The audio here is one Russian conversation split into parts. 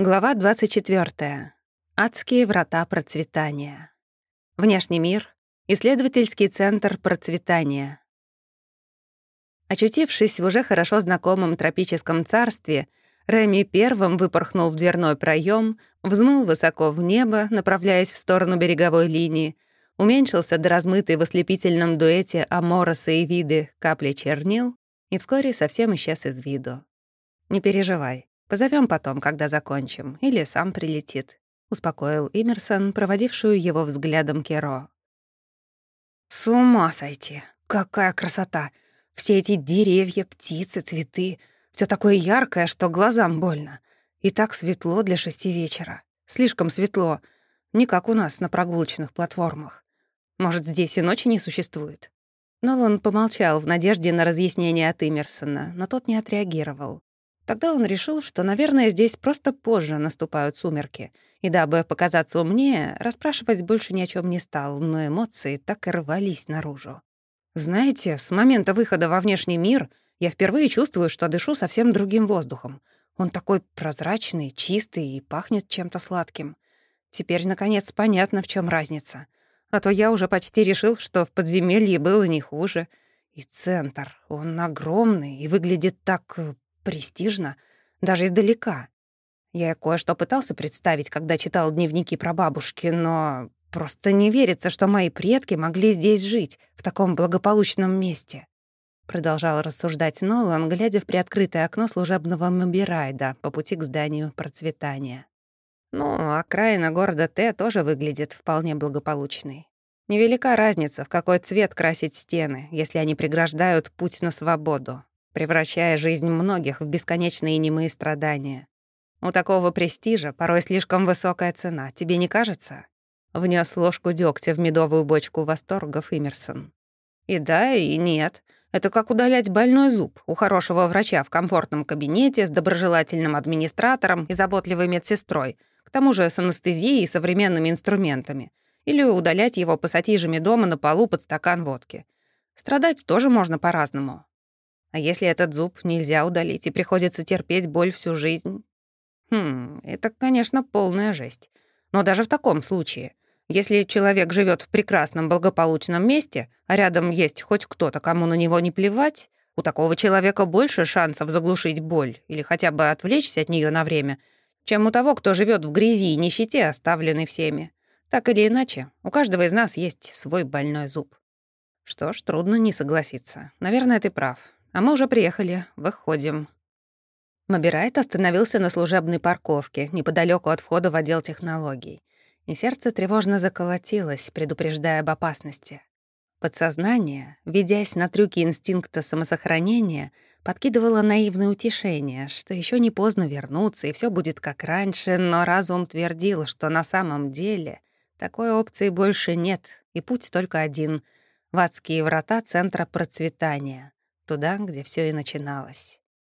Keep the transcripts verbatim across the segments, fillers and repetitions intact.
Глава двадцать четвёртая. Адские врата процветания. Внешний мир. Исследовательский центр процветания. Очутившись в уже хорошо знакомом тропическом царстве, Реми первым выпорхнул в дверной проем, взмыл высоко в небо, направляясь в сторону береговой линии, уменьшился до размытой в ослепительном дуэте Амороса и Виды капли чернил и вскоре совсем исчез из виду. «Не переживай. Позовем потом, когда закончим, или сам прилетит», — успокоил Имерсон, проводившую его взглядом Керо. «С ума сойти! Какая красота! Все эти деревья, птицы, цветы — все такое яркое, что глазам больно. И так светло для шести вечера. Слишком светло. Не как у нас на прогулочных платформах. Может, здесь и ночи не существует?» Нолан помолчал в надежде на разъяснение от Имерсона, но тот не отреагировал. Тогда он решил, что, наверное, здесь просто позже наступают сумерки, и дабы показаться умнее, расспрашивать больше ни о чем не стал, но эмоции так и рвались наружу. «Знаете, с момента выхода во внешний мир я впервые чувствую, что дышу совсем другим воздухом. Он такой прозрачный, чистый и пахнет чем-то сладким. Теперь, наконец, понятно, в чем разница. А то я уже почти решил, что в подземелье было не хуже. И центр, он огромный и выглядит так престижно, даже издалека. Я кое-что пытался представить, когда читал дневники про бабушки, но просто не верится, что мои предки могли здесь жить, в таком благополучном месте. Продолжал рассуждать Нолан, глядя в приоткрытое окно служебного мобирайда по пути к зданию процветания. Ну, окраина города Т тоже выглядит вполне благополучной. Невелика разница, в какой цвет красить стены, если они преграждают путь на свободу, превращая жизнь многих в бесконечные немые страдания. У такого престижа порой слишком высокая цена, тебе не кажется? Внес ложку дёгтя в медовую бочку восторгов Имерсон. И да, и нет. Это как удалять больной зуб у хорошего врача в комфортном кабинете с доброжелательным администратором и заботливой медсестрой, к тому же с анестезией и современными инструментами. Или удалять его пассатижами дома на полу под стакан водки. Страдать тоже можно по-разному. А если этот зуб нельзя удалить и приходится терпеть боль всю жизнь? Хм, это, конечно, полная жесть. Но даже в таком случае, если человек живет в прекрасном благополучном месте, а рядом есть хоть кто-то, кому на него не плевать, у такого человека больше шансов заглушить боль или хотя бы отвлечься от нее на время, чем у того, кто живет в грязи и нищете, оставленный всеми. Так или иначе, у каждого из нас есть свой больной зуб. Что ж, трудно не согласиться. Наверное, ты прав. А мы уже приехали, выходим. Мобирайт остановился на служебной парковке, неподалеку от входа в отдел технологий. И сердце тревожно заколотилось, предупреждая об опасности. Подсознание, ведясь на трюки инстинкта самосохранения, подкидывало наивное утешение, что еще не поздно вернуться, и все будет как раньше, но разум твердил, что на самом деле такой опции больше нет, и путь только один — в адские врата центра процветания. Туда, где все и начиналось.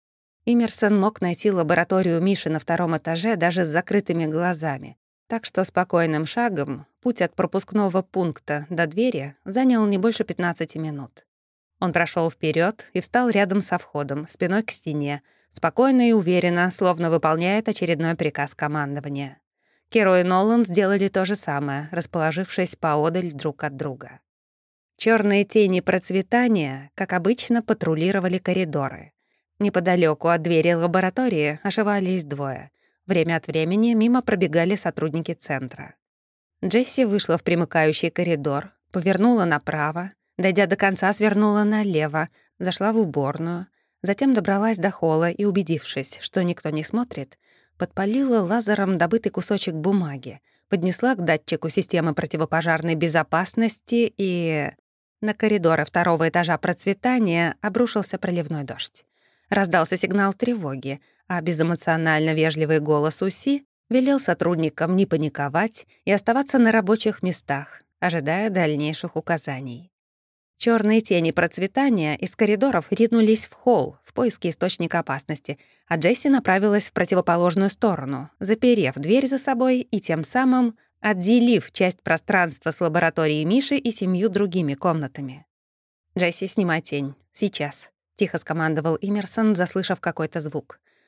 Имерсон мог найти лабораторию Миши на втором этаже даже с закрытыми глазами, так что спокойным шагом путь от пропускного пункта до двери занял не больше пятнадцати минут. Он прошел вперед и встал рядом со входом, спиной к стене, спокойно и уверенно, словно выполняет очередной приказ командования. Керо и Нолан сделали то же самое, расположившись поодаль друг от друга. Черные тени процветания, как обычно, патрулировали коридоры. Неподалеку от двери лаборатории ошивались двое. Время от времени мимо пробегали сотрудники центра. Джесси вышла в примыкающий коридор, повернула направо, дойдя до конца, свернула налево, зашла в уборную, затем добралась до холла и, убедившись, что никто не смотрит, подпалила лазером добытый кусочек бумаги, поднесла к датчику системы противопожарной безопасности и... На коридоры второго этажа процветания обрушился проливной дождь. Раздался сигнал тревоги, а безэмоционально вежливый голос УСИ велел сотрудникам не паниковать и оставаться на рабочих местах, ожидая дальнейших указаний. Черные тени процветания из коридоров ринулись в холл в поиске источника опасности, а Джесси направилась в противоположную сторону, заперев дверь за собой и тем самым отделив часть пространства с лабораторией Миши и семью другими комнатами. «Джесси, снимай тень. Сейчас», — тихо скомандовал Имерсон, заслышав какой-то звук.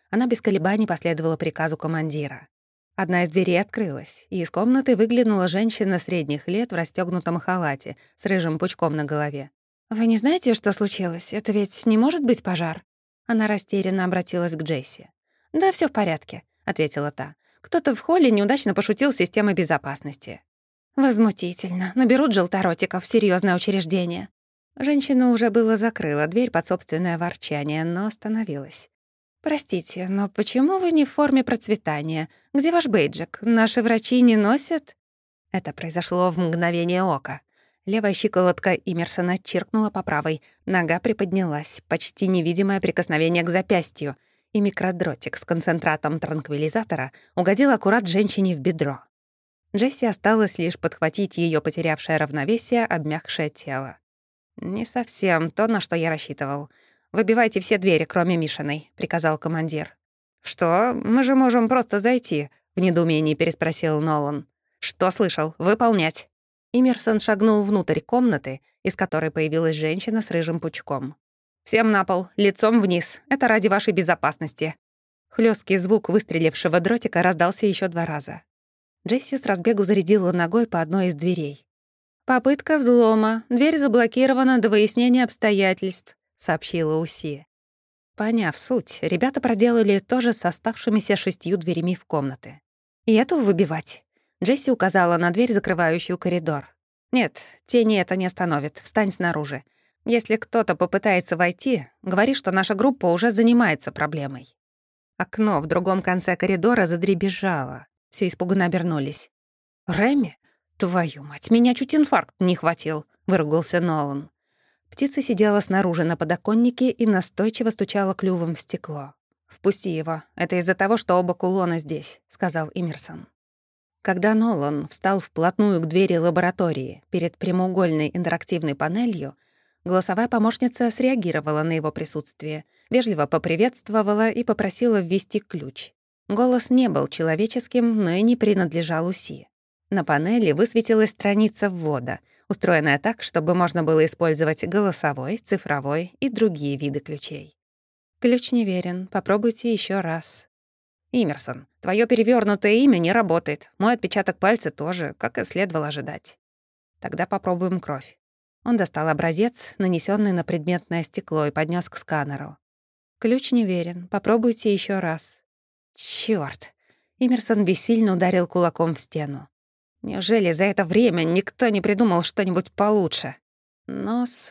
Она без колебаний последовала приказу командира. Одна из дверей открылась, и из комнаты выглянула женщина средних лет в расстёгнутом халате с рыжим пучком на голове. «Вы не знаете, что случилось? Это ведь не может быть пожар?» Она растерянно обратилась к Джесси. «Да, всё в порядке», — ответила та. «Кто-то в холле неудачно пошутил с системой безопасности». «Возмутительно. Наберут желторотиков в серьёзное учреждение». Женщина уже было закрыла дверь под собственное ворчание, но остановилась. «Простите, но почему вы не в форме процветания? Где ваш бейджик? Наши врачи не носят?» Это произошло в мгновение ока. Левая щиколотка Имерсона чиркнула по правой, нога приподнялась, почти невидимое прикосновение к запястью, и микродротик с концентратом транквилизатора угодил аккурат женщине в бедро. Джесси осталось лишь подхватить её потерявшее равновесие, обмякшее тело. «Не совсем то, на что я рассчитывал. Выбивайте все двери, кроме Мишиной», — приказал командир. «Что? Мы же можем просто зайти», — в недоумении переспросил Нолан. «Что слышал? Выполнять». Имерсон шагнул внутрь комнаты, из которой появилась женщина с рыжим пучком. «Всем на пол, лицом вниз. Это ради вашей безопасности». Хлёсткий звук выстрелившего дротика раздался ещё два раза. Джесси с разбегу зарядила ногой по одной из дверей. «Попытка взлома. Дверь заблокирована до выяснения обстоятельств», — сообщила УСИ. Поняв суть, ребята проделали то же с оставшимися шестью дверями в комнаты. «И эту выбивать?» Джесси указала на дверь, закрывающую коридор. «Нет, тени это не остановит. Встань снаружи. Если кто-то попытается войти, говори, что наша группа уже занимается проблемой». Окно в другом конце коридора задребезжало. Все испуганно обернулись. «Рэмми? Твою мать, меня чуть инфаркт не хватил», — выругался Нолан. Птица сидела снаружи на подоконнике и настойчиво стучала клювом в стекло. «Впусти его. Это из-за того, что оба кулона здесь», — сказал Имерсон. Когда Нолан встал вплотную к двери лаборатории перед прямоугольной интерактивной панелью, голосовая помощница среагировала на его присутствие, вежливо поприветствовала и попросила ввести ключ. Голос не был человеческим, но и не принадлежал УСИ. На панели высветилась страница ввода, устроенная так, чтобы можно было использовать голосовой, цифровой и другие виды ключей. «Ключ неверен. Попробуйте еще раз». «Имерсон, твое перевернутое имя не работает. Мой отпечаток пальца тоже, как и следовало ожидать». «Тогда попробуем кровь». Он достал образец, нанесенный на предметное стекло, и поднес к сканеру. «Ключ неверен. Попробуйте еще раз». «Чёрт!» Имерсон бессильно ударил кулаком в стену. «Неужели за это время никто не придумал что-нибудь получше?» «Нос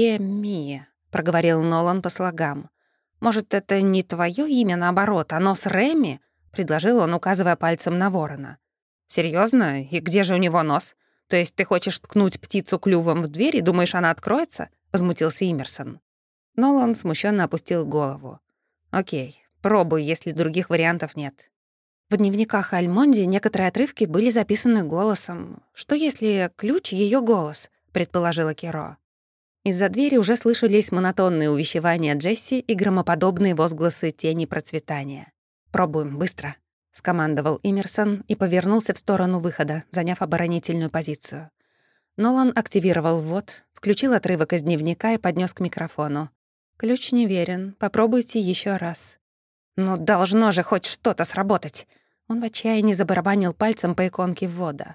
Реми», — проговорил Нолан по слогам. «Может, это не твое имя, наоборот, а нос Реми?» — предложил он, указывая пальцем на ворона. Серьезно? И где же у него нос? То есть ты хочешь ткнуть птицу клювом в дверь и думаешь, она откроется?» — возмутился Имерсон. Нолан смущенно опустил голову. «Окей, пробуй, если других вариантов нет». В дневниках Альмонди некоторые отрывки были записаны голосом. «Что если ключ — ее голос?» — предположила Киро. Из-за двери уже слышались монотонные увещевания Джесси и громоподобные возгласы тени процветания. «Пробуем, быстро», — скомандовал Имерсон и повернулся в сторону выхода, заняв оборонительную позицию. Нолан активировал ввод, включил отрывок из дневника и поднес к микрофону. «Ключ неверен. Попробуйте еще раз». «Ну, должно же хоть что-то сработать!» Он в отчаянии забарабанил пальцем по иконке ввода.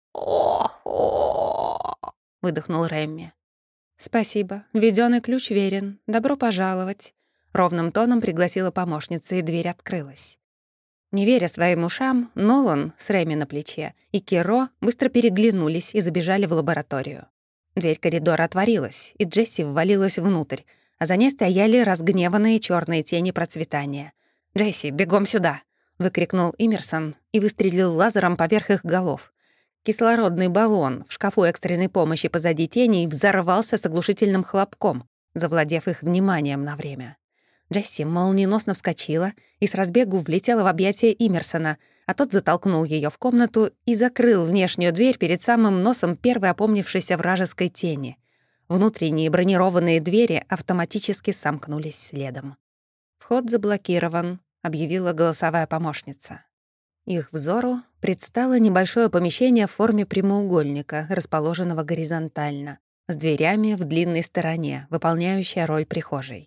«Ох-ох!» — выдохнул Рэмми. «Спасибо. Введённый ключ верен. Добро пожаловать». Ровным тоном пригласила помощница, и дверь открылась. Не веря своим ушам, Нолан с Рэмми на плече и Киро быстро переглянулись и забежали в лабораторию. Дверь коридора отворилась, и Джесси ввалилась внутрь, а за ней стояли разгневанные чёрные тени процветания. «Джесси, бегом сюда!» — выкрикнул Имерсон и выстрелил лазером поверх их голов. Кислородный баллон в шкафу экстренной помощи позади теней взорвался с оглушительным хлопком, завладев их вниманием на время. Джесси молниеносно вскочила и с разбегу влетела в объятия Имерсона, а тот затолкнул её в комнату и закрыл внешнюю дверь перед самым носом первой опомнившейся вражеской тени. Внутренние бронированные двери автоматически сомкнулись следом. «Вход заблокирован», — объявила голосовая помощница. Их взору предстало небольшое помещение в форме прямоугольника, расположенного горизонтально, с дверями в длинной стороне, выполняющая роль прихожей.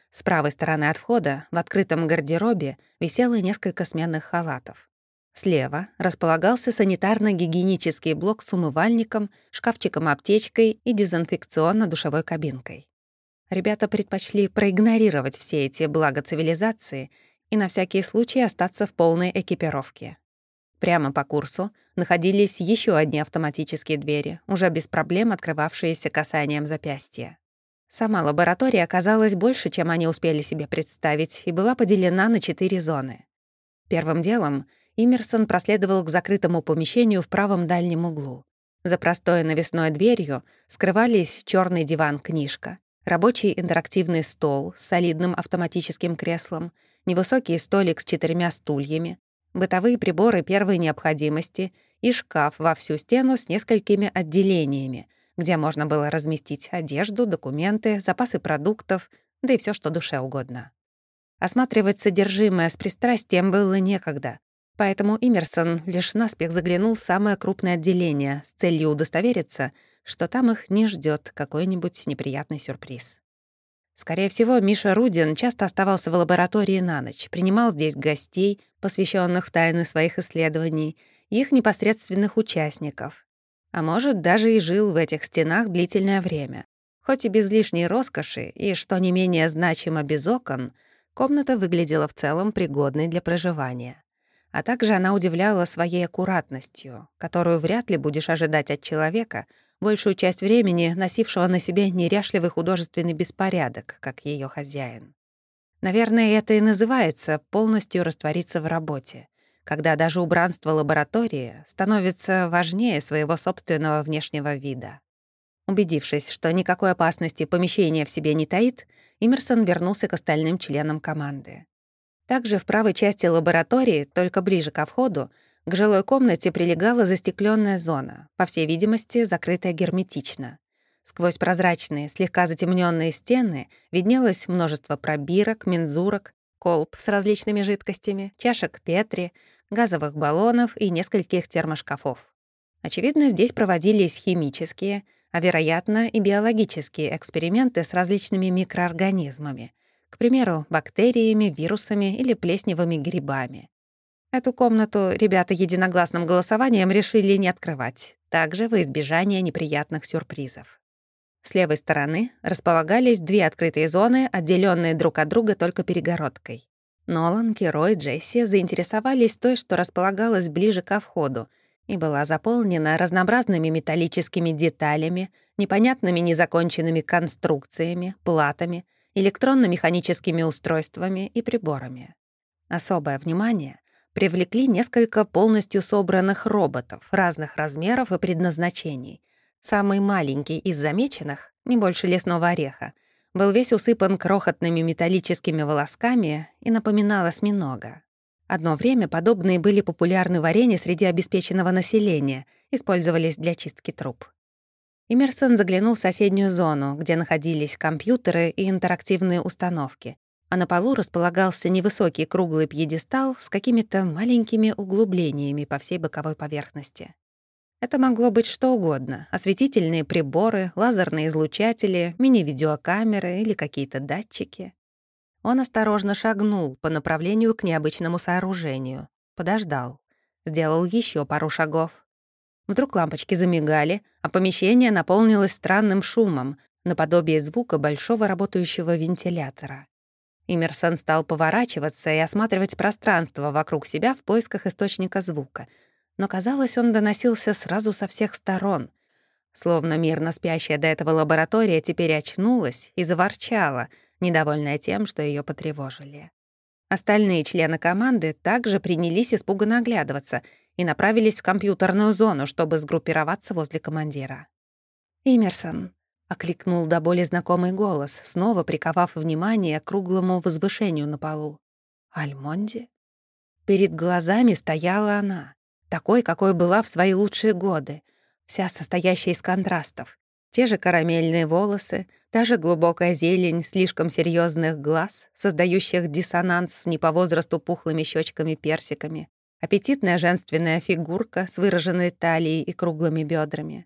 С правой стороны от входа в открытом гардеробе висело несколько сменных халатов. Слева располагался санитарно-гигиенический блок с умывальником, шкафчиком-аптечкой и дезинфекционно-душевой кабинкой. Ребята предпочли проигнорировать все эти блага цивилизации и на всякий случай остаться в полной экипировке. Прямо по курсу находились еще одни автоматические двери, уже без проблем открывавшиеся касанием запястья. Сама лаборатория оказалась больше, чем они успели себе представить, и была поделена на четыре зоны. Первым делом Имерсон проследовал к закрытому помещению в правом дальнем углу. За простой навесной дверью скрывались черный диван-книжка, рабочий интерактивный стол с солидным автоматическим креслом, невысокий столик с четырьмя стульями, бытовые приборы первой необходимости и шкаф во всю стену с несколькими отделениями, где можно было разместить одежду, документы, запасы продуктов, да и все, что душе угодно. Осматривать содержимое с пристрастием было некогда, поэтому Имерсон лишь наспех заглянул в самое крупное отделение с целью удостовериться, что там их не ждет какой-нибудь неприятный сюрприз. Скорее всего, Миша Рудин часто оставался в лаборатории на ночь, принимал здесь гостей, посвященных в тайны своих исследований, и их непосредственных участников. А может, даже и жил в этих стенах длительное время. Хоть и без лишней роскоши, и, что не менее значимо, без окон, комната выглядела в целом пригодной для проживания. А также она удивляла своей аккуратностью, которую вряд ли будешь ожидать от человека, большую часть времени носившего на себе неряшливый художественный беспорядок, как ее хозяин. Наверное, это и называется полностью раствориться в работе, когда даже убранство лаборатории становится важнее своего собственного внешнего вида. Убедившись, что никакой опасности помещение в себе не таит, Имерсон вернулся к остальным членам команды. Также в правой части лаборатории, только ближе ко входу, к жилой комнате прилегала застекленная зона, по всей видимости, закрытая герметично. Сквозь прозрачные, слегка затемненные стены виднелось множество пробирок, мензурок, колб с различными жидкостями, чашек Петри, газовых баллонов и нескольких термошкафов. Очевидно, здесь проводились химические, а, вероятно, и биологические эксперименты с различными микроорганизмами, к примеру, бактериями, вирусами или плесневыми грибами. Эту комнату ребята единогласным голосованием решили не открывать, также во избежание неприятных сюрпризов. С левой стороны располагались две открытые зоны, отделенные друг от друга только перегородкой. Нолан, Киро и Джесси заинтересовались той, что располагалась ближе ко входу, и была заполнена разнообразными металлическими деталями, непонятными незаконченными конструкциями, платами, электронно-механическими устройствами и приборами. Особое внимание привлекли несколько полностью собранных роботов разных размеров и предназначений. Самый маленький из замеченных, не больше лесного ореха, был весь усыпан крохотными металлическими волосками и напоминал осьминога. Одно время подобные были популярны в арене среди обеспеченного населения, использовались для чистки труб. Имерсон заглянул в соседнюю зону, где находились компьютеры и интерактивные установки, а на полу располагался невысокий круглый пьедестал с какими-то маленькими углублениями по всей боковой поверхности. Это могло быть что угодно — осветительные приборы, лазерные излучатели, мини-видеокамеры или какие-то датчики. Он осторожно шагнул по направлению к необычному сооружению, подождал, сделал еще пару шагов. Вдруг лампочки замигали, а помещение наполнилось странным шумом, наподобие звука большого работающего вентилятора. Имерсон стал поворачиваться и осматривать пространство вокруг себя в поисках источника звука, но, казалось, он доносился сразу со всех сторон. Словно мирно спящая до этого лаборатория теперь очнулась и заворчала, недовольная тем, что ее потревожили. Остальные члены команды также принялись испуганно оглядываться и направились в компьютерную зону, чтобы сгруппироваться возле командира. «Имерсон», — окликнул до боли знакомый голос, снова приковав внимание к круглому возвышению на полу. «Альмонди?» Перед глазами стояла она, такой, какой была в свои лучшие годы, вся состоящая из контрастов. Те же карамельные волосы, та же глубокая зелень слишком серьезных глаз, создающих диссонанс с не по возрасту пухлыми щечками-персиками, аппетитная женственная фигурка с выраженной талией и круглыми бедрами.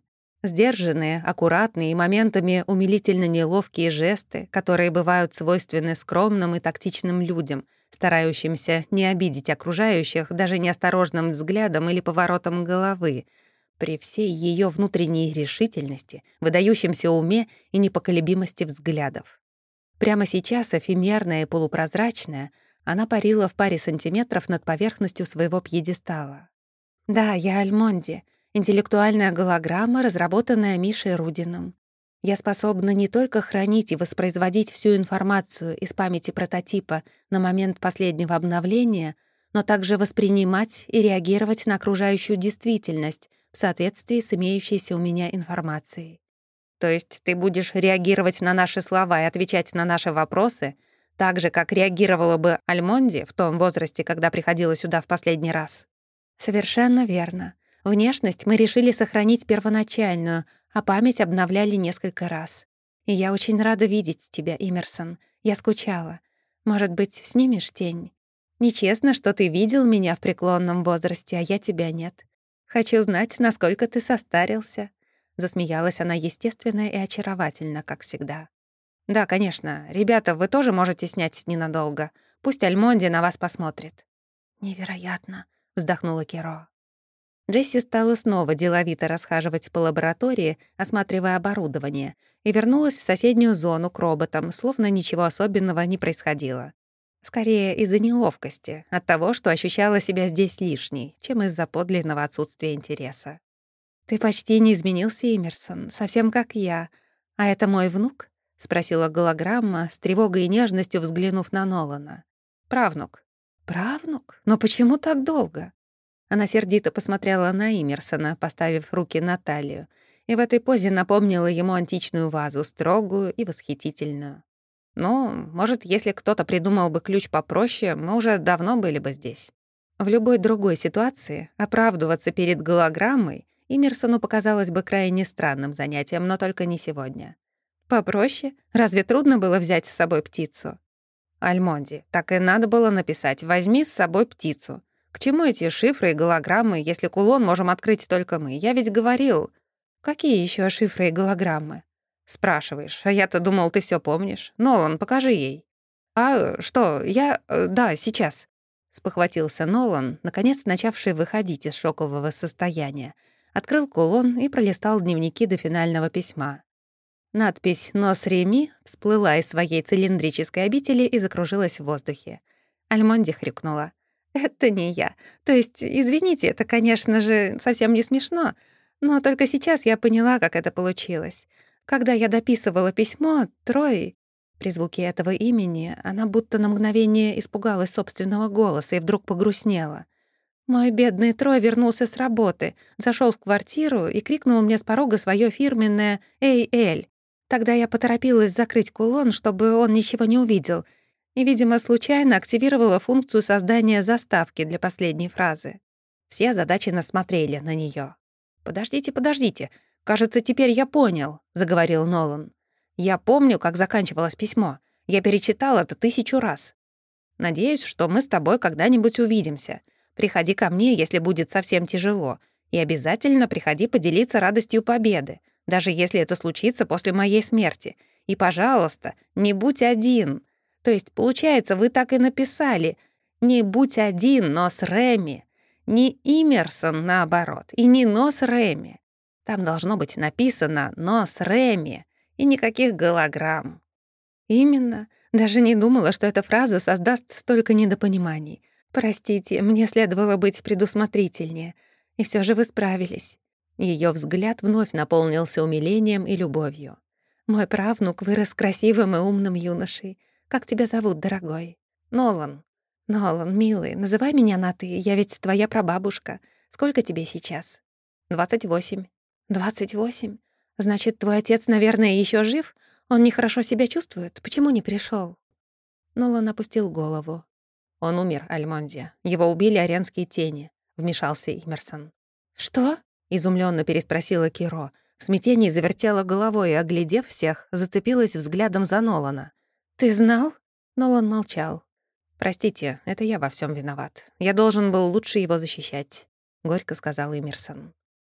Сдержанные, аккуратные и моментами умилительно неловкие жесты, которые бывают свойственны скромным и тактичным людям, старающимся не обидеть окружающих даже неосторожным взглядом или поворотом головы, при всей ее внутренней решительности, выдающемся уме и непоколебимости взглядов. Прямо сейчас, эфемерная и полупрозрачная, она парила в паре сантиметров над поверхностью своего пьедестала. «Да, я Альмонди, интеллектуальная голограмма, разработанная Мишей Рудиным. Я способна не только хранить и воспроизводить всю информацию из памяти прототипа на момент последнего обновления, но также воспринимать и реагировать на окружающую действительность в соответствии с имеющейся у меня информацией. То есть ты будешь реагировать на наши слова и отвечать на наши вопросы так же, как реагировала бы Альмонди в том возрасте, когда приходила сюда в последний раз?» «Совершенно верно. Внешность мы решили сохранить первоначальную, а память обновляли несколько раз. И я очень рада видеть тебя, Имерсон. Я скучала. Может быть, снимешь тень? Нечестно, что ты видел меня в преклонном возрасте, а я тебя нет. Хочу знать, насколько ты состарился». Засмеялась она естественно и очаровательно, как всегда. «Да, конечно. Ребята, вы тоже можете снять ненадолго. Пусть Альмонди на вас посмотрит». «Невероятно», — вздохнула Керо. Джесси стала снова деловито расхаживать по лаборатории, осматривая оборудование, и вернулась в соседнюю зону к роботам, словно ничего особенного не происходило. Скорее из-за неловкости, от того, что ощущала себя здесь лишней, чем из-за подлинного отсутствия интереса. «Ты почти не изменился, Имерсон, совсем как я. А это мой внук?» — спросила голограмма, с тревогой и нежностью взглянув на Нолана. «Правнук». «Правнук? Но почему так долго?» Она сердито посмотрела на Имерсона, поставив руки на талию, и в этой позе напомнила ему античную вазу, строгую и восхитительную. «Ну, может, если кто-то придумал бы ключ попроще, мы уже давно были бы здесь». В любой другой ситуации оправдываться перед голограммой Имерсону показалось бы крайне странным занятием, но только не сегодня. «Попроще? Разве трудно было взять с собой птицу?» «Альмонди, так и надо было написать «возьми с собой птицу». К чему эти шифры и голограммы, если кулон можем открыть только мы? Я ведь говорил...» «Какие еще шифры и голограммы?» «Спрашиваешь, а я-то думал, ты все помнишь. Нолан, покажи ей». «А что, я... э, Да, сейчас», — спохватился Нолан, наконец начавший выходить из шокового состояния. Открыл кулон и пролистал дневники до финального письма. Надпись «Нос Реми» всплыла из своей цилиндрической обители и закружилась в воздухе. Альмонди хрюкнула. «Это не я. То есть, извините, это, конечно же, совсем не смешно, но только сейчас я поняла, как это получилось. Когда я дописывала письмо, Трой...» При звуке этого имени она будто на мгновение испугалась собственного голоса и вдруг погрустнела. Мой бедный Трой вернулся с работы, зашел в квартиру и крикнул мне с порога свое фирменное «Эй, Эль!». Тогда я поторопилась закрыть кулон, чтобы он ничего не увидел, и, видимо, случайно активировала функцию создания заставки для последней фразы. Все озадаченно смотрели на нее. «Подождите, подождите. Кажется, теперь я понял», — заговорил Нолан. «Я помню, как заканчивалось письмо. Я перечитал это тысячу раз. Надеюсь, что мы с тобой когда-нибудь увидимся. Приходи ко мне, если будет совсем тяжело, и обязательно приходи поделиться радостью победы, даже если это случится после моей смерти. И, пожалуйста, не будь один. То есть, получается, вы так и написали. Не будь один, но с Реми. Не Имерсон, наоборот, и не но с Реми. Там должно быть написано «но с Реми», и никаких голограмм». «Именно. Даже не думала, что эта фраза создаст столько недопониманий. Простите, мне следовало быть предусмотрительнее. И все же вы справились». Ее взгляд вновь наполнился умилением и любовью. «Мой правнук вырос красивым и умным юношей. Как тебя зовут, дорогой?» «Нолан». «Нолан, милый, называй меня на «ты», я ведь твоя прабабушка. Сколько тебе сейчас?» «Двадцать восемь». «Двадцать восемь? Значит, твой отец, наверное, еще жив? Он нехорошо себя чувствует? Почему не пришел? Нолан опустил голову. «Он умер, Альмонди. Его убили арианские тени», — вмешался Имерсон. «Что?» — изумленно переспросила Киро. В смятении завертела головой и, оглядев всех, зацепилась взглядом за Нолана. «Ты знал?» Нолан молчал. «Простите, это я во всем виноват. Я должен был лучше его защищать», — горько сказал Имерсон.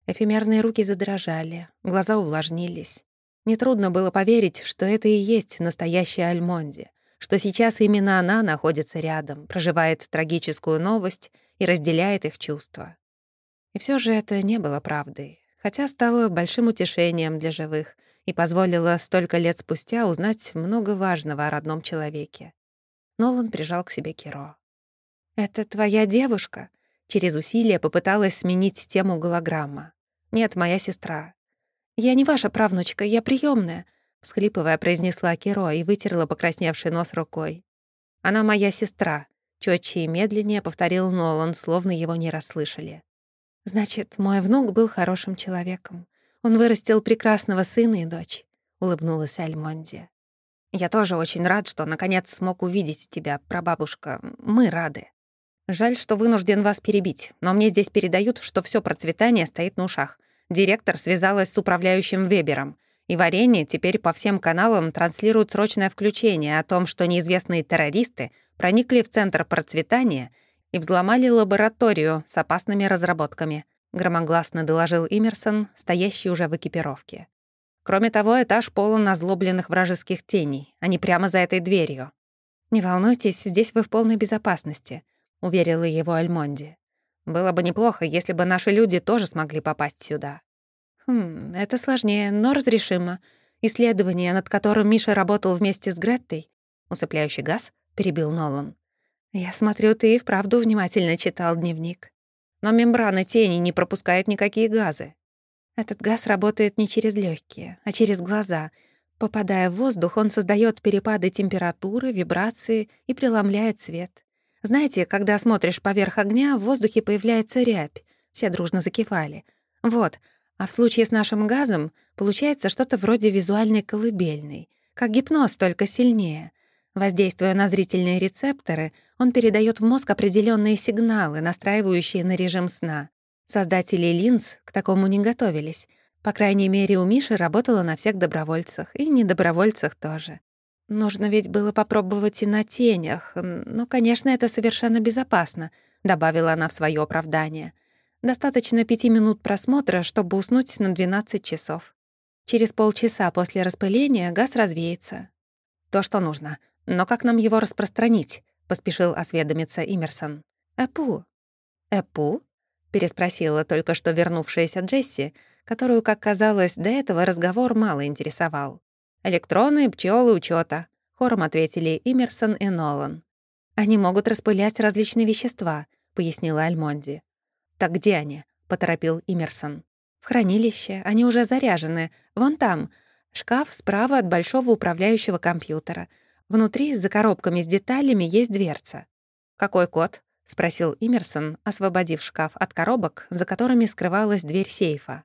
Эфемерные руки задрожали, глаза увлажнились. Нетрудно было поверить, что это и есть настоящая Альмонди, что сейчас именно она находится рядом, проживает трагическую новость и разделяет их чувства. И все же это не было правдой, хотя стало большим утешением для живых и позволило столько лет спустя узнать много важного о родном человеке. Нолан прижал к себе Киро. «Это твоя девушка?» Через усилие попыталась сменить тему голограмма. «Нет, моя сестра». «Я не ваша правнучка, я приемная, всхлипывая, произнесла Киро и вытерла покрасневший нос рукой. «Она моя сестра», — чётче и медленнее повторил Нолан, словно его не расслышали. «Значит, мой внук был хорошим человеком. Он вырастил прекрасного сына и дочь», — улыбнулась Альмонди. «Я тоже очень рад, что наконец смог увидеть тебя, прабабушка. Мы рады. Жаль, что вынужден вас перебить, но мне здесь передают, что всё процветание стоит на ушах. Директор связалась с управляющим Вебером, и в арене теперь по всем каналам транслируют срочное включение о том, что неизвестные террористы проникли в Центр процветания и взломали лабораторию с опасными разработками», — громогласно доложил Имерсон, стоящий уже в экипировке. «Кроме того, этаж полон озлобленных вражеских теней. Они прямо за этой дверью». «Не волнуйтесь, здесь вы в полной безопасности», — уверила его Альмонди. «Было бы неплохо, если бы наши люди тоже смогли попасть сюда». «Хм, это сложнее, но разрешимо. Исследование, над которым Миша работал вместе с Греттой...» «Усыпляющий газ?» — перебил Нолан. «Я смотрю, ты и вправду внимательно читал дневник. Но мембрана тени не пропускает никакие газы». «Этот газ работает не через легкие, а через глаза. Попадая в воздух, он создает перепады температуры, вибрации и преломляет свет. Знаете, когда смотришь поверх огня, в воздухе появляется рябь. Все дружно закивали. Вот. А в случае с нашим газом получается что-то вроде визуальной колыбельной. Как гипноз, только сильнее. Воздействуя на зрительные рецепторы, он передает в мозг определенные сигналы, настраивающие на режим сна. Создатели линз к такому не готовились. По крайней мере, у Миши работало на всех добровольцах, и недобровольцах тоже. «Нужно ведь было попробовать и на тенях. Ну, конечно, это совершенно безопасно», — добавила она в своё оправдание. «Достаточно пяти минут просмотра, чтобы уснуть на двенадцать часов. Через полчаса после распыления газ развеется». «То, что нужно. Но как нам его распространить?» — поспешил осведомиться Имерсон. «Эпу». «Эпу?» — переспросила только что вернувшаяся Джесси, которую, как казалось, до этого разговор мало интересовал. «Электроны, пчёлы, учёта», — хором ответили Имерсон и Нолан. «Они могут распылять различные вещества», — пояснила Альмонди. «Так где они?» — поторопил Имерсон. «В хранилище. Они уже заряжены. Вон там. Шкаф справа от большого управляющего компьютера. Внутри, за коробками с деталями, есть дверца». «Какой код?» — спросил Имерсон, освободив шкаф от коробок, за которыми скрывалась дверь сейфа.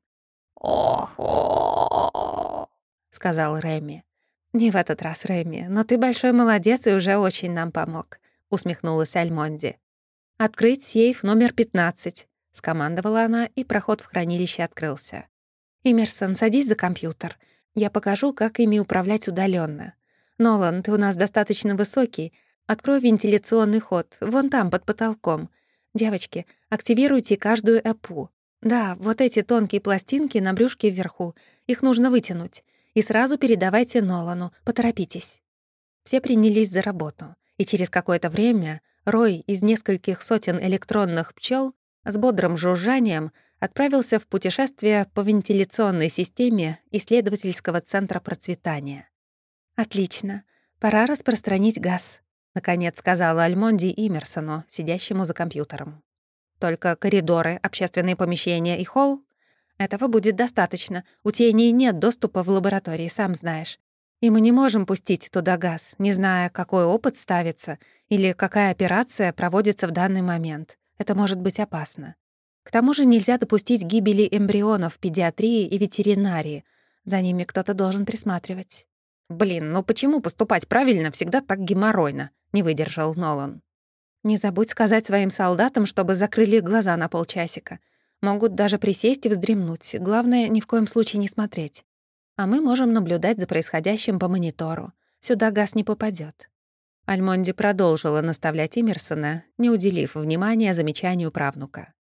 «Ох-ох», — сказал Реми. «Не в этот раз, Реми, но ты большой молодец и уже очень нам помог», — усмехнулась Альмонди. «Открыть сейф номер пятнадцать», — скомандовала она, и проход в хранилище открылся. «Имерсон, садись за компьютер. Я покажу, как ими управлять удаленно. Нолан, ты у нас достаточно высокий. Открой вентиляционный ход, вон там, под потолком. Девочки, активируйте каждую эпу. Да, вот эти тонкие пластинки на брюшке вверху. Их нужно вытянуть. И сразу передавайте Нолану. Поторопитесь». Все принялись за работу, и через какое-то время рой из нескольких сотен электронных пчел с бодрым жужжанием отправился в путешествие по вентиляционной системе исследовательского центра процветания. «Отлично. Пора распространить газ», — наконец сказала Альмонди Имерсону, сидящему за компьютером. «Только коридоры, общественные помещения и холл? Этого будет достаточно. У теней нет доступа в лаборатории, сам знаешь. И мы не можем пустить туда газ, не зная, какой опыт ставится или какая операция проводится в данный момент. Это может быть опасно. К тому же нельзя допустить гибели эмбрионов в педиатрии и ветеринарии. За ними кто-то должен присматривать». «Блин, ну почему поступать правильно всегда так геморройно?» — не выдержал Нолан. «Не забудь сказать своим солдатам, чтобы закрыли глаза на полчасика. Могут даже присесть и вздремнуть. Главное, ни в коем случае не смотреть. А мы можем наблюдать за происходящим по монитору. Сюда газ не попадёт». Альмонди продолжила наставлять Имерсона, не уделив внимания замечанию правнука.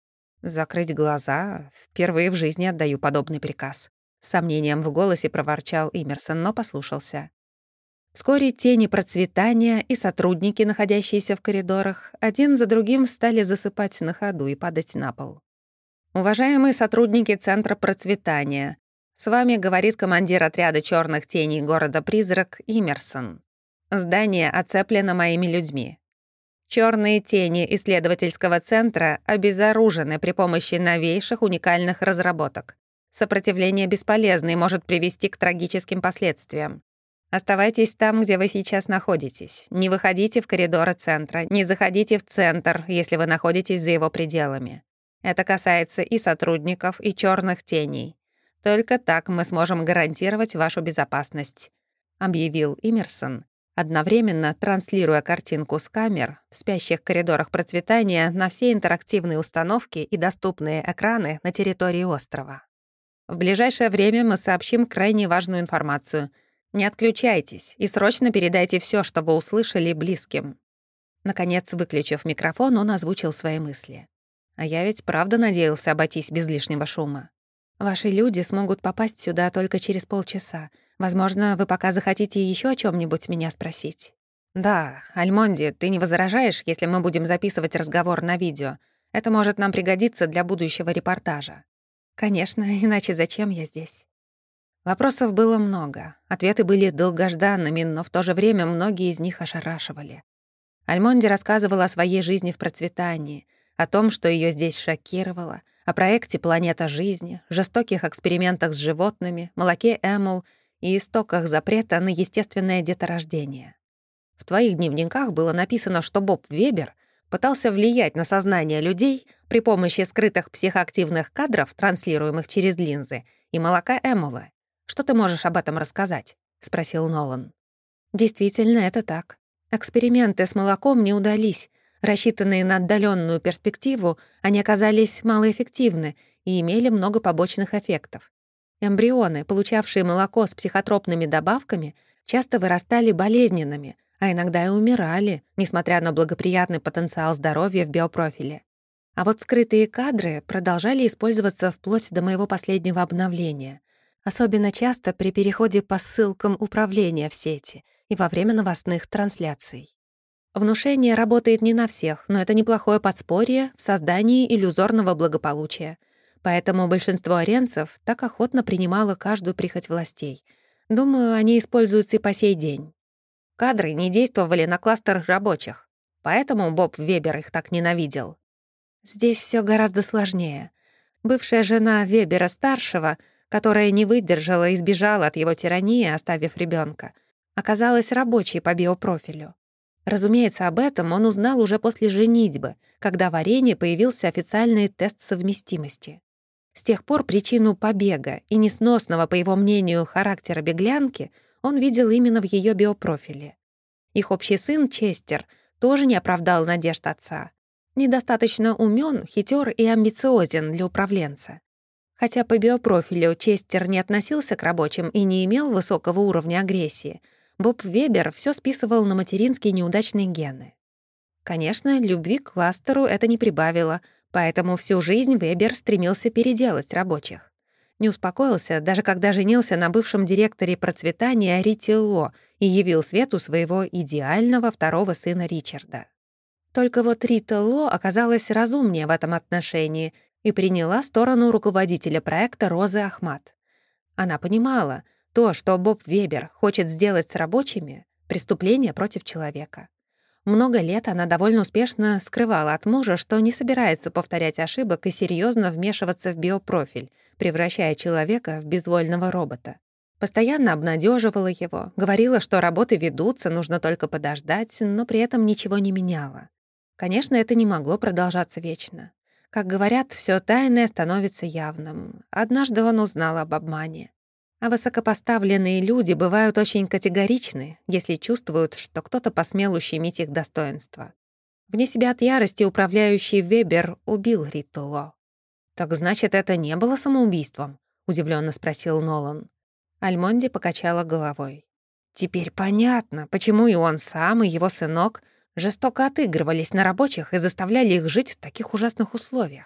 Закрыть глаза? Впервые в жизни отдаю подобный приказ. С сомнением в голосе проворчал Имерсон, но послушался. Вскоре тени процветания и сотрудники, находящиеся в коридорах, один за другим стали засыпать на ходу и падать на пол. «Уважаемые сотрудники Центра процветания, с вами говорит командир отряда черных теней города-призрак Имерсон. Здание оцеплено моими людьми. Черные тени исследовательского центра обезоружены при помощи новейших уникальных разработок. Сопротивление бесполезно и может привести к трагическим последствиям. Оставайтесь там, где вы сейчас находитесь. Не выходите в коридоры центра, не заходите в центр, если вы находитесь за его пределами. Это касается и сотрудников, и черных теней. Только так мы сможем гарантировать вашу безопасность», — объявил Имерсон, одновременно транслируя картинку с камер в спящих коридорах процветания на все интерактивные установки и доступные экраны на территории острова. «В ближайшее время мы сообщим крайне важную информацию. Не отключайтесь и срочно передайте все, что вы услышали, близким». Наконец, выключив микрофон, он озвучил свои мысли. «А я ведь правда надеялся обойтись без лишнего шума. Ваши люди смогут попасть сюда только через полчаса. Возможно, вы пока захотите еще о чем нибудь меня спросить». «Да, Альмонди, ты не возражаешь, если мы будем записывать разговор на видео? Это может нам пригодиться для будущего репортажа». «Конечно, иначе зачем я здесь?» Вопросов было много, ответы были долгожданными, но в то же время многие из них ошарашивали. Альмонди рассказывала о своей жизни в процветании, о том, что ее здесь шокировало, о проекте «Планета жизни», жестоких экспериментах с животными, молоке Эмул и истоках запрета на естественное деторождение. В твоих дневниках было написано, что Боб Вебер пытался влиять на сознание людей при помощи скрытых психоактивных кадров, транслируемых через линзы, и молока Эмула. Что ты можешь об этом рассказать?» — спросил Нолан. «Действительно, это так. Эксперименты с молоком не удались. Рассчитанные на отдаленную перспективу, они оказались малоэффективны и имели много побочных эффектов. Эмбрионы, получавшие молоко с психотропными добавками, часто вырастали болезненными, а иногда и умирали, несмотря на благоприятный потенциал здоровья в биопрофиле. А вот скрытые кадры продолжали использоваться вплоть до моего последнего обновления, особенно часто при переходе по ссылкам управления в сети и во время новостных трансляций. Внушение работает не на всех, но это неплохое подспорье в создании иллюзорного благополучия. Поэтому большинство аренцев так охотно принимало каждую прихоть властей. Думаю, они используются и по сей день. Кадры не действовали на кластер рабочих, поэтому Боб Вебер их так ненавидел. Здесь все гораздо сложнее. Бывшая жена Вебера-старшего, которая не выдержала и сбежала от его тирании, оставив ребенка, оказалась рабочей по биопрофилю. Разумеется, об этом он узнал уже после женитьбы, когда в арене появился официальный тест совместимости. С тех пор причину побега и несносного, по его мнению, характера беглянки он видел именно в ее биопрофиле. Их общий сын, Честер, тоже не оправдал надежд отца. Недостаточно умен, хитер и амбициозен для управленца. Хотя по биопрофилю Честер не относился к рабочим и не имел высокого уровня агрессии, Боб Вебер все списывал на материнские неудачные гены. Конечно, любви к кластеру это не прибавило, поэтому всю жизнь Вебер стремился переделать рабочих. Не успокоился, даже когда женился на бывшем директоре процветания Рите Ло и явил свету своего идеального второго сына Ричарда. Только вот Рита Ло оказалась разумнее в этом отношении и приняла сторону руководителя проекта Розы Ахмад. Она понимала, то, что Боб Вебер хочет сделать с рабочими — преступление против человека. Много лет она довольно успешно скрывала от мужа, что не собирается повторять ошибок и серьезно вмешиваться в биопрофиль, превращая человека в безвольного робота. Постоянно обнадеживала его, говорила, что работы ведутся, нужно только подождать, но при этом ничего не меняла. Конечно, это не могло продолжаться вечно. Как говорят, все тайное становится явным. Однажды он узнал об обмане. А высокопоставленные люди бывают очень категоричны, если чувствуют, что кто-то посмел ущемить их достоинство. Вне себя от ярости управляющий Вебер убил Риту Ло. «Так значит, это не было самоубийством?» — удивленно спросил Нолан. Альмонди покачала головой. «Теперь понятно, почему и он сам, и его сынок жестоко отыгрывались на рабочих и заставляли их жить в таких ужасных условиях.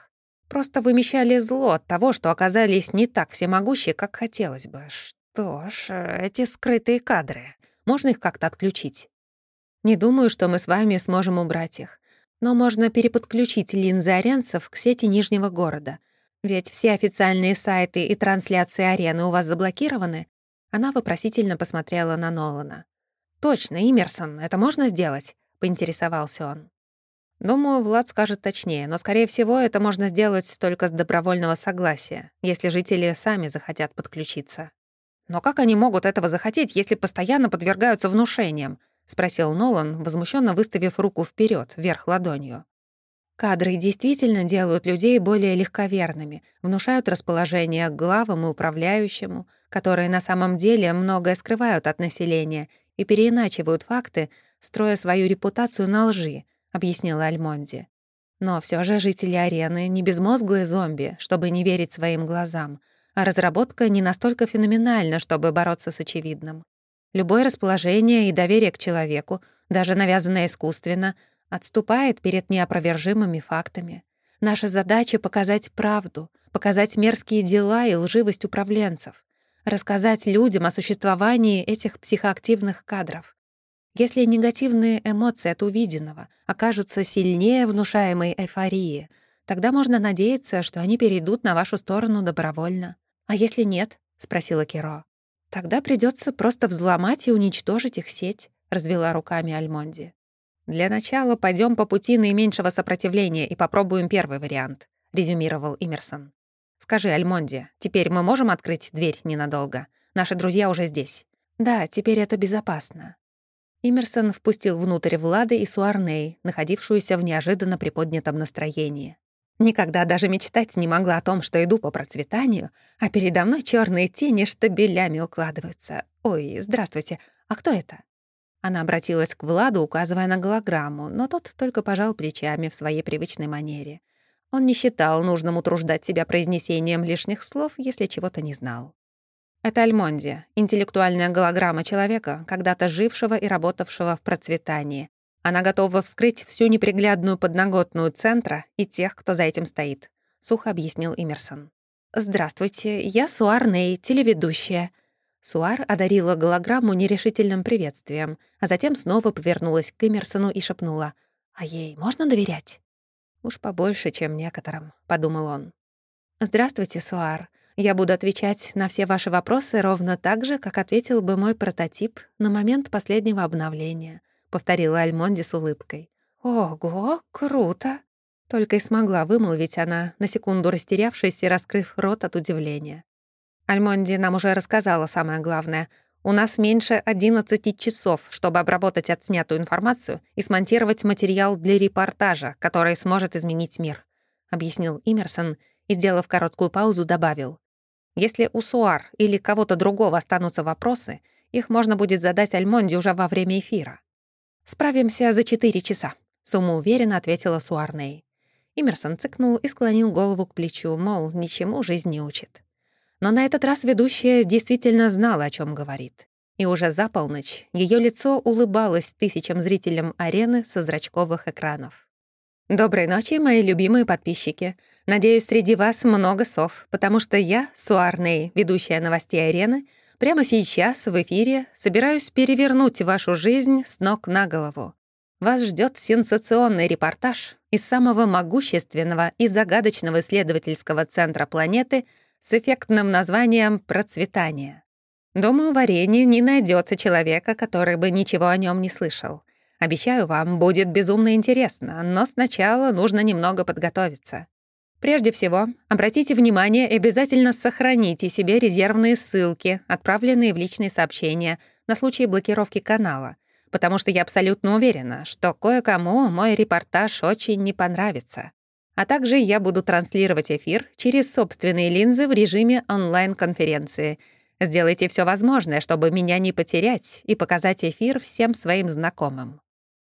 Просто вымещали зло от того, что оказались не так всемогущи, как хотелось бы. Что ж, э, эти скрытые кадры. Можно их как-то отключить? Не думаю, что мы с вами сможем убрать их. Но можно переподключить линзы аренцев к сети Нижнего города. Ведь все официальные сайты и трансляции арены у вас заблокированы. Она вопросительно посмотрела на Нолана. «Точно, Имерсон, это можно сделать?» — поинтересовался он. «Думаю, Влад скажет точнее, но, скорее всего, это можно сделать только с добровольного согласия, если жители сами захотят подключиться». «Но как они могут этого захотеть, если постоянно подвергаются внушениям?» — спросил Нолан, возмущенно выставив руку вперед, вверх ладонью. «Кадры действительно делают людей более легковерными, внушают расположение к главам и управляющему, которые на самом деле многое скрывают от населения и переиначивают факты, строя свою репутацию на лжи», — объяснила Альмонди. «Но все же жители арены не безмозглые зомби, чтобы не верить своим глазам, а разработка не настолько феноменальна, чтобы бороться с очевидным. Любое расположение и доверие к человеку, даже навязанное искусственно, отступает перед неопровержимыми фактами. Наша задача — показать правду, показать мерзкие дела и лживость управленцев, рассказать людям о существовании этих психоактивных кадров. Если негативные эмоции от увиденного окажутся сильнее внушаемой эйфории, тогда можно надеяться, что они перейдут на вашу сторону добровольно. А если нет?» — спросила Киро. «Тогда придется просто взломать и уничтожить их сеть», — развела руками Альмонди. «Для начала пойдем по пути наименьшего сопротивления и попробуем первый вариант», — резюмировал Имерсон. «Скажи, Альмонди, теперь мы можем открыть дверь ненадолго? Наши друзья уже здесь». «Да, теперь это безопасно». Имерсон впустил внутрь Влады и Суарней, находившуюся в неожиданно приподнятом настроении. Никогда даже мечтать не могла о том, что иду по процветанию, а передо мной черные тени штабелями укладываются. «Ой, здравствуйте, а кто это?» Она обратилась к Владу, указывая на голограмму, но тот только пожал плечами в своей привычной манере. Он не считал нужным утруждать себя произнесением лишних слов, если чего-то не знал. Это Альмонди, интеллектуальная голограмма человека, когда-то жившего и работавшего в процветании. Она готова вскрыть всю неприглядную подноготную центра и тех, кто за этим стоит», — сухо объяснил Имерсон. «Здравствуйте, я Суар Ней, телеведущая». Суар одарила голограмму нерешительным приветствием, а затем снова повернулась к Имерсону и шепнула: «А ей можно доверять?» «Уж побольше, чем некоторым», — подумал он. «Здравствуйте, Суар. Я буду отвечать на все ваши вопросы ровно так же, как ответил бы мой прототип на момент последнего обновления», — повторила Альмонди с улыбкой. «Ого, круто!» — только и смогла вымолвить она, на секунду растерявшись и раскрыв рот от удивления. «Альмонди нам уже рассказала самое главное. У нас меньше одиннадцати часов, чтобы обработать отснятую информацию и смонтировать материал для репортажа, который сможет изменить мир», — объяснил Имерсон и, сделав короткую паузу, добавил: «Если у Суар или кого-то другого останутся вопросы, их можно будет задать Альмонди уже во время эфира». «Справимся за четыре часа», — самоуверенно ответила Суарней. Имерсон цыкнул и склонил голову к плечу, мол, ничему жизнь не учит. Но на этот раз ведущая действительно знала, о чем говорит. И уже за полночь ее лицо улыбалось тысячам зрителям арены со зрачковых экранов. «Доброй ночи, мои любимые подписчики. Надеюсь, среди вас много сов, потому что я, Суарней, ведущая новостей арены, прямо сейчас в эфире собираюсь перевернуть вашу жизнь с ног на голову. Вас ждет сенсационный репортаж из самого могущественного и загадочного исследовательского центра планеты с эффектным названием «Процветание». Думаю, в арене не найдется человека, который бы ничего о нем не слышал. Обещаю вам, будет безумно интересно, но сначала нужно немного подготовиться. Прежде всего, обратите внимание и обязательно сохраните себе резервные ссылки, отправленные в личные сообщения, на случай блокировки канала, потому что я абсолютно уверена, что кое-кому мой репортаж очень не понравится. А также я буду транслировать эфир через собственные линзы в режиме онлайн-конференции. Сделайте все возможное, чтобы меня не потерять и показать эфир всем своим знакомым».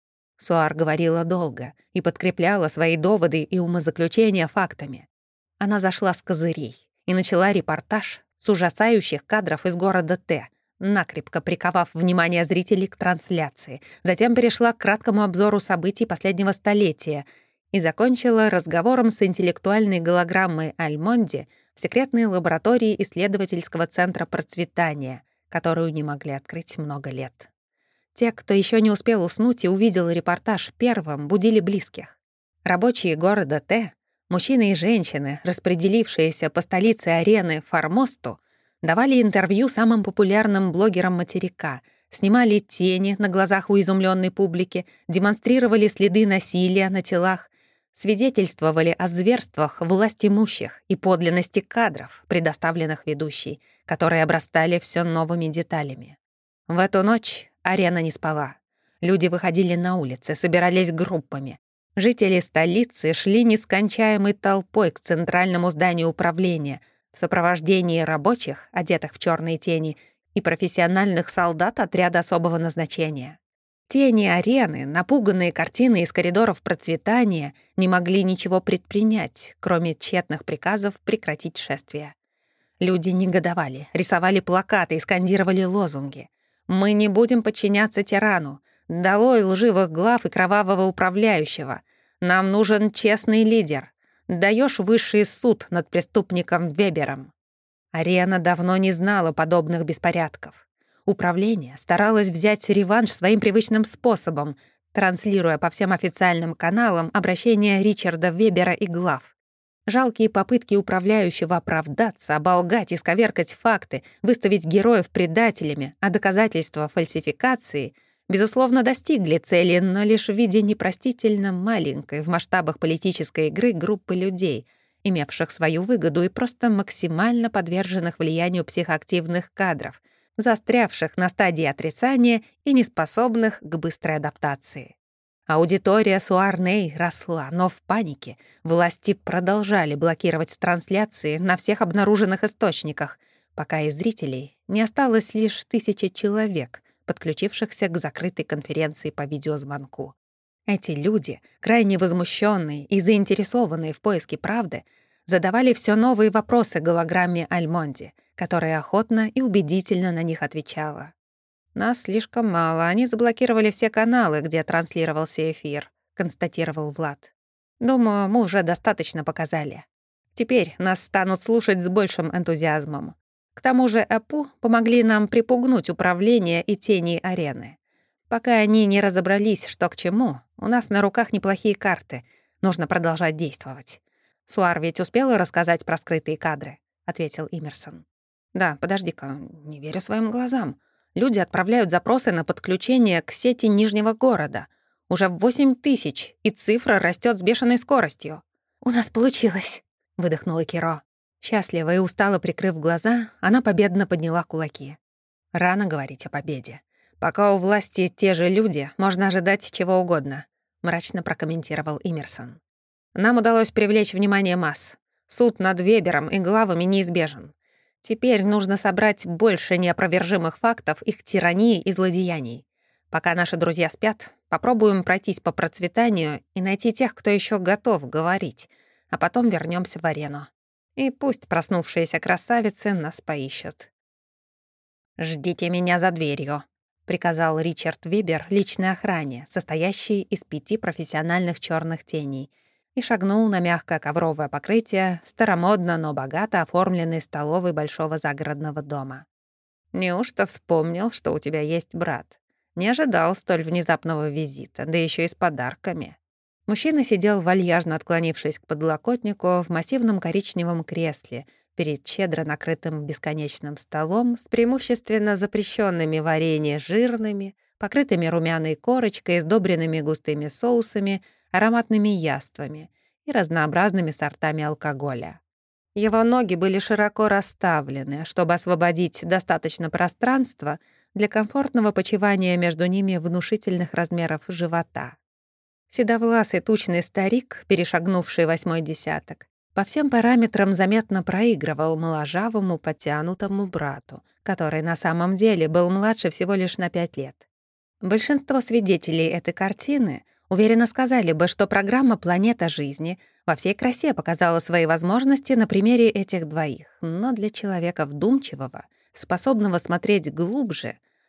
Суар говорила долго и подкрепляла свои доводы и умозаключения фактами. Она зашла с козырей и начала репортаж с ужасающих кадров из города Т, накрепко приковав внимание зрителей к трансляции. Затем перешла к краткому обзору событий последнего столетия и закончила разговором с интеллектуальной голограммой Альмонди в секретной лаборатории исследовательского центра процветания, которую не могли открыть много лет. Те, кто еще не успел уснуть и увидел репортаж первым, будили близких. Рабочие города Т, мужчины и женщины, распределившиеся по столице арены Формосту, давали интервью самым популярным блогерам материка, снимали тени на глазах у изумленной публики, демонстрировали следы насилия на телах, свидетельствовали о зверствах властимущих и подлинности кадров, предоставленных ведущей, которые обрастали все новыми деталями. В эту ночь арена не спала. Люди выходили на улицы, собирались группами. Жители столицы шли нескончаемой толпой к центральному зданию управления в сопровождении рабочих, одетых в черные тени, и профессиональных солдат отряда особого назначения. Тени арены, напуганные картины из коридоров процветания, не могли ничего предпринять, кроме тщетных приказов прекратить шествие. Люди негодовали, рисовали плакаты и скандировали лозунги. «Мы не будем подчиняться тирану! Долой лживых глав и кровавого управляющего! Нам нужен честный лидер! Даешь высший суд над преступником Вебером!» Арена давно не знала подобных беспорядков. Управление старалось взять реванш своим привычным способом, транслируя по всем официальным каналам обращения Ричарда Вебера и глав. Жалкие попытки управляющего оправдаться, оболгать, исковеркать факты, выставить героев предателями, а доказательства фальсификации, безусловно, достигли цели, но лишь в виде непростительно маленькой в масштабах политической игры группы людей, имевших свою выгоду и просто максимально подверженных влиянию психоактивных кадров, застрявших на стадии отрицания и неспособных к быстрой адаптации. Аудитория Суарней росла, но в панике власти продолжали блокировать трансляции на всех обнаруженных источниках, пока из зрителей не осталось лишь тысячи человек, подключившихся к закрытой конференции по видеозвонку. Эти люди, крайне возмущенные и заинтересованные в поиске правды, задавали все новые вопросы голограмме Альмонди, которая охотно и убедительно на них отвечала. «Нас слишком мало, они заблокировали все каналы, где транслировался эфир», — констатировал Влад. «Думаю, мы уже достаточно показали. Теперь нас станут слушать с большим энтузиазмом. К тому же ЭПУ помогли нам припугнуть управление и тени арены. Пока они не разобрались, что к чему, у нас на руках неплохие карты. Нужно продолжать действовать. Суар ведь успела рассказать про скрытые кадры», — ответил Имерсон. «Да, подожди-ка, не верю своим глазам. Люди отправляют запросы на подключение к сети Нижнего города. Уже восемь тысяч, и цифра растет с бешеной скоростью». «У нас получилось», — выдохнула Киро. Счастливо и устало прикрыв глаза, она победно подняла кулаки. «Рано говорить о победе. Пока у власти те же люди, можно ожидать чего угодно», — мрачно прокомментировал Имерсон. «Нам удалось привлечь внимание масс. Суд над Вебером и главами неизбежен. Теперь нужно собрать больше неопровержимых фактов их тирании и злодеяний. Пока наши друзья спят, попробуем пройтись по процветанию и найти тех, кто еще готов говорить, а потом вернемся в арену. И пусть проснувшиеся красавицы нас поищут». «Ждите меня за дверью», — приказал Ричард Вебер личной охране, состоящей из пяти профессиональных черных теней, и шагнул на мягкое ковровое покрытие старомодно, но богато оформленной столовой большого загородного дома. «Неужто вспомнил, что у тебя есть брат? Не ожидал столь внезапного визита, да еще и с подарками». Мужчина сидел вальяжно отклонившись к подлокотнику в массивном коричневом кресле перед щедро накрытым бесконечным столом с преимущественно запрещенными варенье жирными, покрытыми румяной корочкой, сдобренными густыми соусами, ароматными яствами и разнообразными сортами алкоголя. Его ноги были широко расставлены, чтобы освободить достаточно пространства для комфортного почивания между ними внушительных размеров живота. Седовласый тучный старик, перешагнувший восьмой десяток, по всем параметрам заметно проигрывал моложавому подтянутому брату, который на самом деле был младше всего лишь на пять лет. Большинство свидетелей этой картины уверенно сказали бы, что программа «Планета жизни» во всей красе показала свои возможности на примере этих двоих, но для человека вдумчивого, способного смотреть глубже,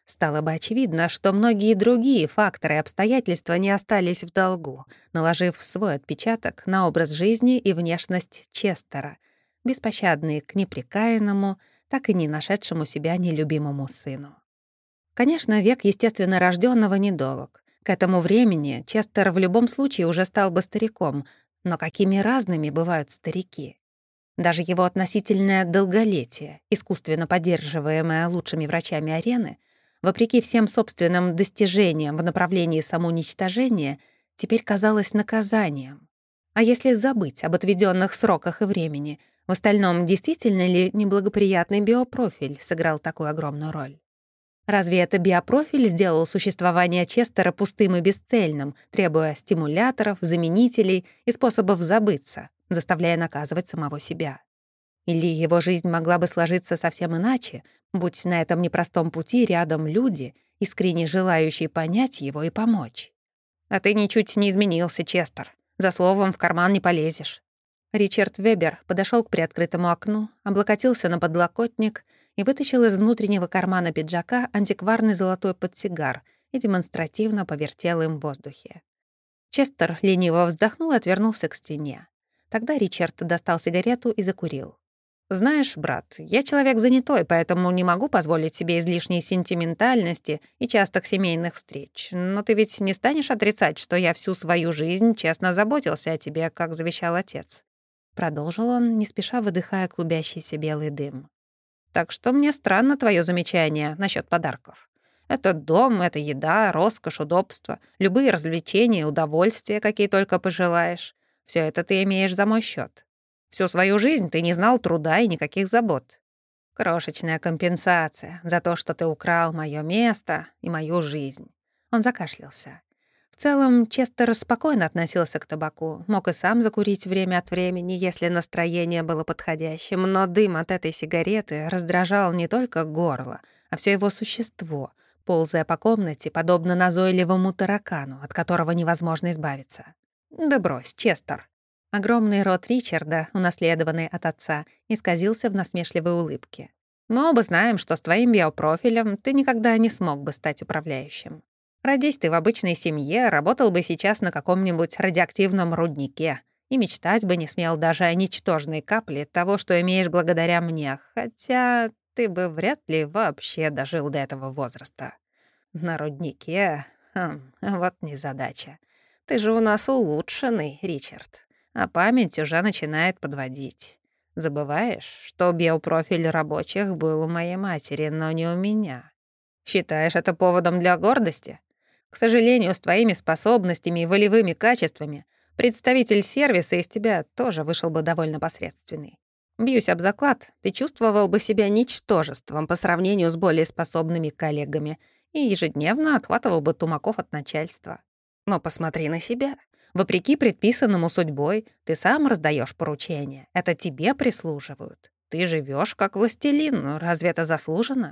Стало бы очевидно, что многие другие факторы и обстоятельства не остались в долгу, наложив свой отпечаток на образ жизни и внешность Честера, беспощадные к непрекаянному, так и не нашедшему себя нелюбимому сыну. Конечно, век естественно рожденного недолг. К этому времени Честер в любом случае уже стал бы стариком, но какими разными бывают старики. Даже его относительное долголетие, искусственно поддерживаемое лучшими врачами арены, вопреки всем собственным достижениям в направлении самоуничтожения, теперь казалось наказанием. А если забыть об отведенных сроках и времени, в остальном действительно ли неблагоприятный биопрофиль сыграл такую огромную роль? Разве это биопрофиль сделал существование Честера пустым и бесцельным, требуя стимуляторов, заменителей и способов забыться, заставляя наказывать самого себя? Или его жизнь могла бы сложиться совсем иначе, будь на этом непростом пути рядом люди, искренне желающие понять его и помочь? «А ты ничуть не изменился, Честер. За словом в карман не полезешь». Ричард Вебер подошел к приоткрытому окну, облокотился на подлокотник и вытащил из внутреннего кармана пиджака антикварный золотой подсигар и демонстративно повертел им в воздухе. Честер лениво вздохнул и отвернулся к стене. Тогда Ричард достал сигарету и закурил. «Знаешь, брат, я человек занятой, поэтому не могу позволить себе излишней сентиментальности и частых семейных встреч. Но ты ведь не станешь отрицать, что я всю свою жизнь честно заботился о тебе, как завещал отец». Продолжил он, не спеша выдыхая клубящийся белый дым. «Так что мне странно твое замечание насчет подарков. Это дом, это еда, роскошь, удобство, любые развлечения, удовольствия, какие только пожелаешь. Все это ты имеешь за мой счет. Всю свою жизнь ты не знал труда и никаких забот. Крошечная компенсация за то, что ты украл мое место и мою жизнь». Он закашлялся. В целом, Честер спокойно относился к табаку, мог и сам закурить время от времени, если настроение было подходящим, но дым от этой сигареты раздражал не только горло, а все его существо, ползая по комнате, подобно назойливому таракану, от которого невозможно избавиться. «Да брось, Честер». Огромный рот Ричарда, унаследованный от отца, исказился в насмешливой улыбке. «Мы оба знаем, что с твоим биопрофилем ты никогда не смог бы стать управляющим. Родись ты в обычной семье, работал бы сейчас на каком-нибудь радиоактивном руднике и мечтать бы не смел даже о ничтожной капле того, что имеешь благодаря мне, хотя ты бы вряд ли вообще дожил до этого возраста. На руднике? Хм, вот незадача. Ты же у нас улучшенный, Ричард, а память уже начинает подводить. Забываешь, что биопрофиль рабочих был у моей матери, но не у меня. Считаешь это поводом для гордости? К сожалению, с твоими способностями и волевыми качествами представитель сервиса из тебя тоже вышел бы довольно посредственный. Бьюсь об заклад, ты чувствовал бы себя ничтожеством по сравнению с более способными коллегами и ежедневно отхватывал бы тумаков от начальства. Но посмотри на себя. Вопреки предписанному судьбой, ты сам раздаешь поручения. Это тебе прислуживают. Ты живешь как властелин, но разве это заслуженно?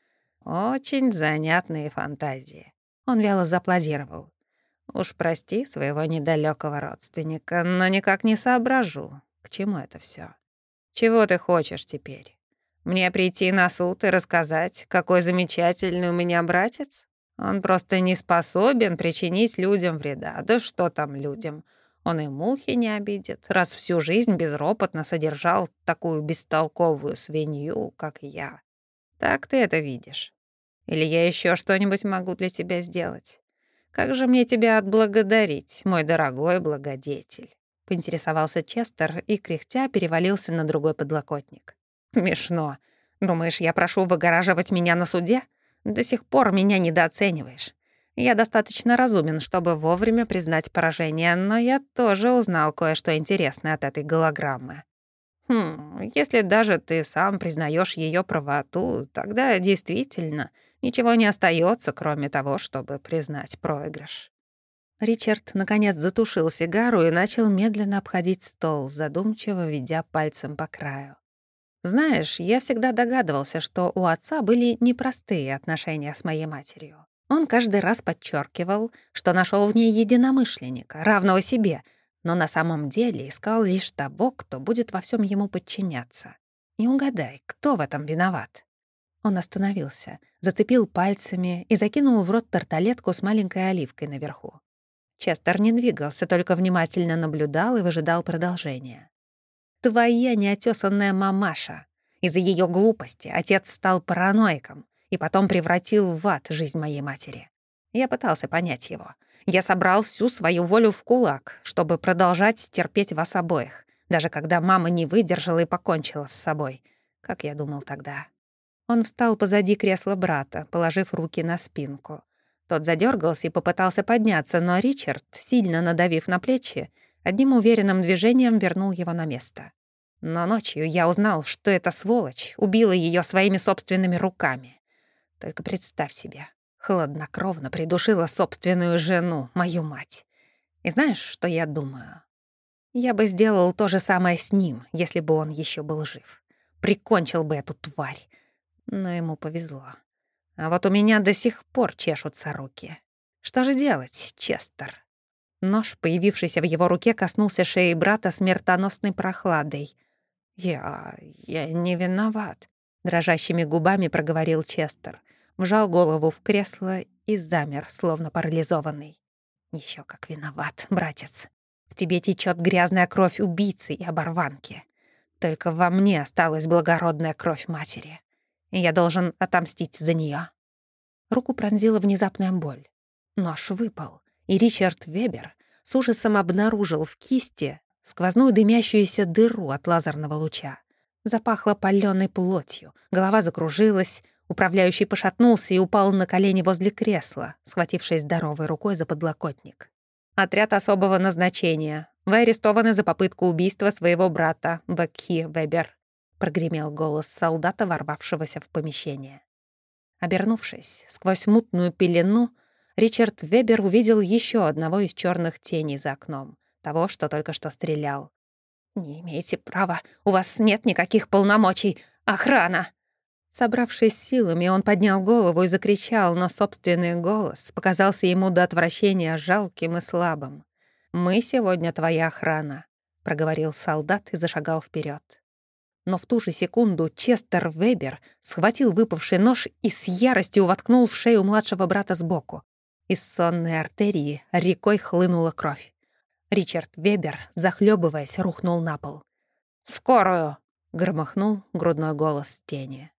Очень занятные фантазии. Он вяло зааплодировал. Уж прости своего недалекого родственника, но никак не соображу, к чему это все. Чего ты хочешь теперь? Мне прийти на суд и рассказать, какой замечательный у меня братец? Он просто не способен причинить людям вреда. Да что там людям? Он и мухи не обидит, раз всю жизнь безропотно содержал такую бестолковую свинью, как я. Так ты это видишь? Или я еще что-нибудь могу для тебя сделать? Как же мне тебя отблагодарить, мой дорогой благодетель?» — поинтересовался Честер и, кряхтя, перевалился на другой подлокотник. «Смешно. Думаешь, я прошу выгораживать меня на суде? До сих пор меня недооцениваешь. Я достаточно разумен, чтобы вовремя признать поражение, но я тоже узнал кое-что интересное от этой голограммы. Хм, если даже ты сам признаешь ее правоту, тогда действительно ничего не остается, кроме того, чтобы признать проигрыш». Ричард, наконец, затушил сигару и начал медленно обходить стол, задумчиво ведя пальцем по краю. «Знаешь, я всегда догадывался, что у отца были непростые отношения с моей матерью. Он каждый раз подчеркивал, что нашел в ней единомышленника, равного себе, но на самом деле искал лишь того, кто будет во всем ему подчиняться. И угадай, кто в этом виноват?» Он остановился, зацепил пальцами и закинул в рот тарталетку с маленькой оливкой наверху. Честер не двигался, только внимательно наблюдал и выжидал продолжения. «Твоя неотесанная мамаша. Из-за ее глупости отец стал параноиком и потом превратил в ад жизнь моей матери. Я пытался понять его. Я собрал всю свою волю в кулак, чтобы продолжать терпеть вас обоих, даже когда мама не выдержала и покончила с собой, как я думал тогда». Он встал позади кресла брата, положив руки на спинку. Тот задергался и попытался подняться, но Ричард, сильно надавив на плечи, одним уверенным движением вернул его на место. Но ночью я узнал, что эта сволочь убила ее своими собственными руками. Только представь себе, хладнокровно придушила собственную жену, мою мать. И знаешь, что я думаю? Я бы сделал то же самое с ним, если бы он еще был жив. Прикончил бы эту тварь. Но ему повезло. А вот у меня до сих пор чешутся руки. Что же делать, Честер? Нож, появившийся в его руке, коснулся шеи брата смертоносной прохладой. «Я... я не виноват», — дрожащими губами проговорил Честер. Вжал голову в кресло и замер, словно парализованный. Еще как виноват, братец. В тебе течет грязная кровь убийцы и оборванки. Только во мне осталась благородная кровь матери. И я должен отомстить за нее. Руку пронзила внезапная боль. Нож выпал, и Ричард Вебер с ужасом обнаружил в кисти сквозную дымящуюся дыру от лазерного луча. Запахло палёной плотью, голова закружилась, управляющий пошатнулся и упал на колени возле кресла, схватившись здоровой рукой за подлокотник. «Отряд особого назначения. Вы арестованы за попытку убийства своего брата, Бекхи Вебер», — прогремел голос солдата, ворвавшегося в помещение. Обернувшись сквозь мутную пелену, Ричард Вебер увидел еще одного из черных теней за окном, того, что только что стрелял. «Не имеете права, у вас нет никаких полномочий. Охрана!» Собравшись силами, он поднял голову и закричал, но собственный голос показался ему до отвращения жалким и слабым. «Мы сегодня твоя охрана», — проговорил солдат и зашагал вперед. Но в ту же секунду Честер Вебер схватил выпавший нож и с яростью воткнул в шею младшего брата сбоку. Из сонной артерии рекой хлынула кровь. Ричард Вебер, захлебываясь, рухнул на пол. «Скорую!» — громыхнул грудной голос тени.